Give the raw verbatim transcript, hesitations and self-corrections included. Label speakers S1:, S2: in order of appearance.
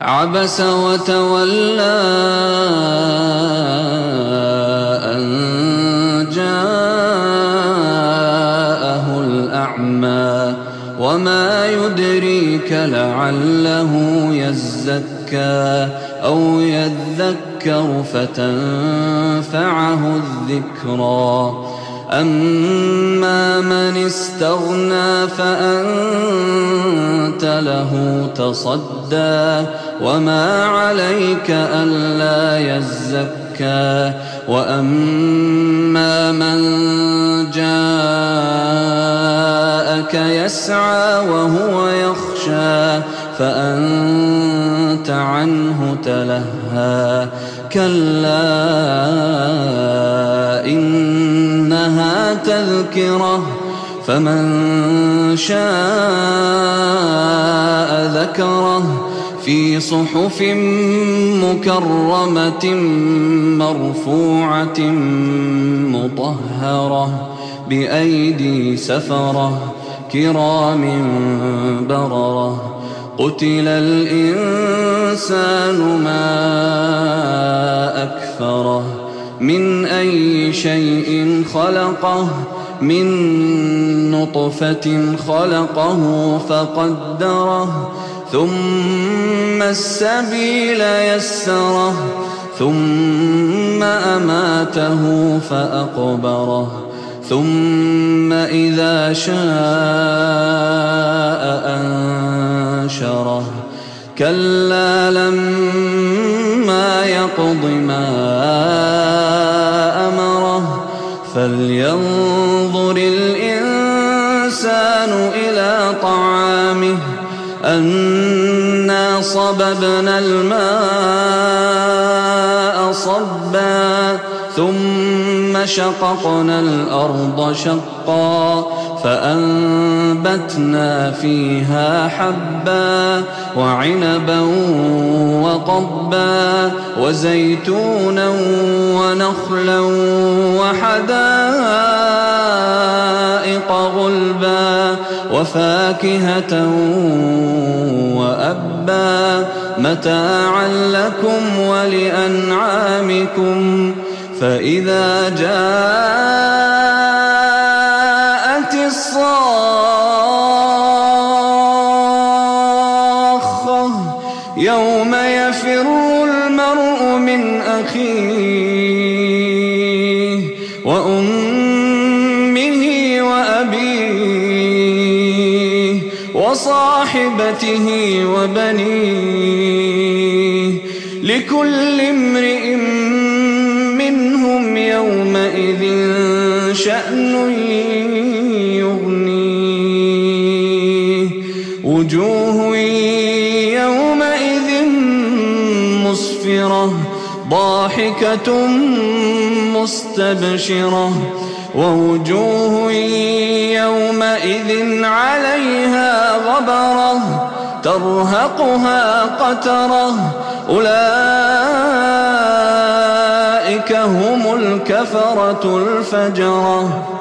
S1: عبس وتولى أن جاءه الأعمى وما يدريك لعله يزكى أو يذكر فتنفعه الذكرى أما من استغنى فأنت له تصدى وما عليك ألا يزكى وأما من جاءك يسعى وهو يخشى فأنت عنه تلهى كلا إنها تذكرة فمن شاء ذكره في صحف مكرمة مرفوعة مطهرة بأيدي سفرة كرام بررة قتل الإنسان ما أكفره من أي شيء خلقه من نطفة خلقه فقدره ثم السبيل يسره ثم أماته فأقبره ثم إذا شاء أنشره كلا لما يقض ما أمره فلينظر الإنسان إلى طعامه أنا صببنا الماء صبا ثم شققنا الأرض شقا فأنبتنا فيها حبا وعنبا وقضبا وزيتونا ونخلا وحدائق غلبا وفاكهة وأبا متاعا لكم ولأنعامكم فإذا جاءت الصاخة يوم يفر المرء من أخيه وأمه وأبيه وصاحبته وبنيه لكل امرئ منهم يومئذ شأن يغنيه وجوه يومئذ مسفرة ضاحكة مستبشرة ووجوه يومئذ عليها غبرة ترهقها قترة أولئك هم الكفرة الفجرة.